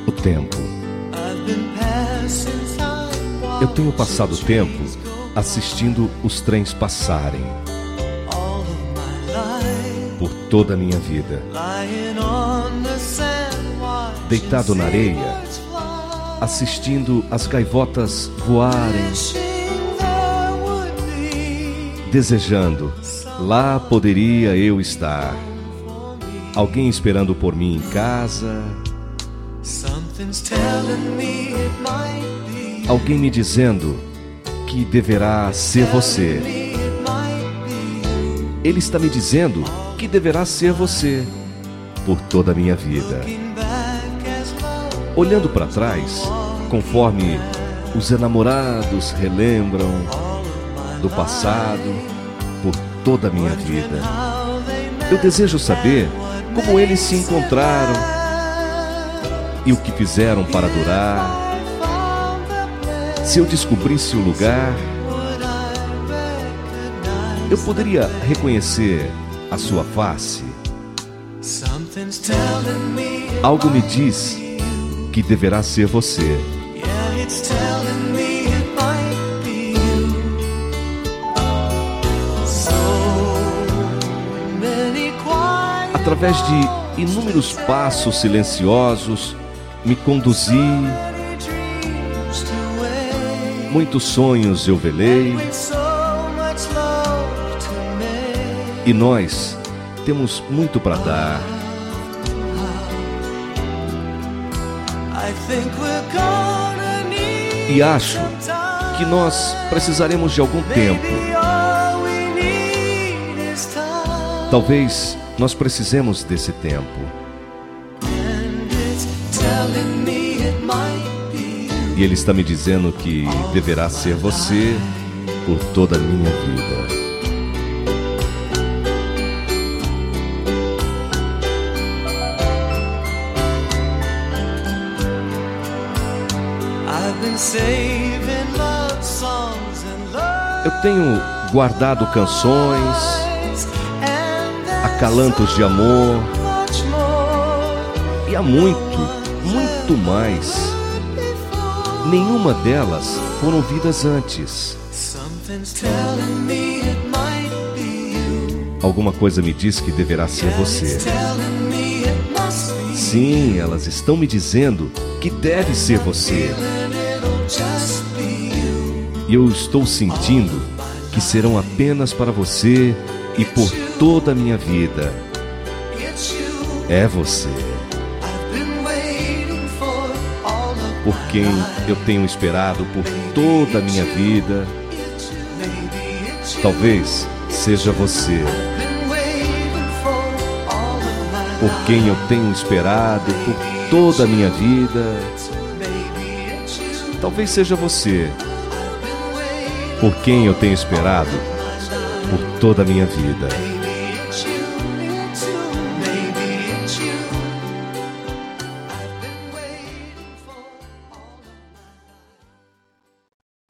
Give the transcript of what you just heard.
O tempo. Eu tenho passado tempo assistindo os trens passarem por toda a minha vida, deitado na areia, assistindo as gaivotas voarem, desejando, lá poderia eu estar, alguém esperando por mim em casa, alguém me dizendo que deverá ser você. Ele está me dizendo que deverá ser você por toda a minha vida. Olhando para trás, conforme os enamorados relembram do passado por toda a minha vida, eu desejo saber como eles se encontraram e o que fizeram para durar. Se eu descobrisse o lugar, eu poderia reconhecer a sua face. Algo me diz que deverá ser você. Através de inúmeros passos silenciosos, me conduzi, muitos sonhos eu velei, e nós temos muito para dar. E acho que nós precisaremos de algum tempo. Talvez nós precisemos desse tempo. E Ele está me dizendo que deverá ser você por toda a minha vida. Eu tenho guardado canções, acalantos de amor, e há muito mais. Nenhuma delas foram ouvidas antes. Alguma coisa me diz que deverá ser você. Sim, elas estão me dizendo que deve ser você. E eu estou sentindo que serão apenas para você e por toda a minha vida. É você. Por quem eu tenho esperado por toda a minha vida. Talvez seja você. Por quem eu tenho esperado por toda a minha vida. Talvez seja você. Por quem eu tenho esperado por toda a minha vida.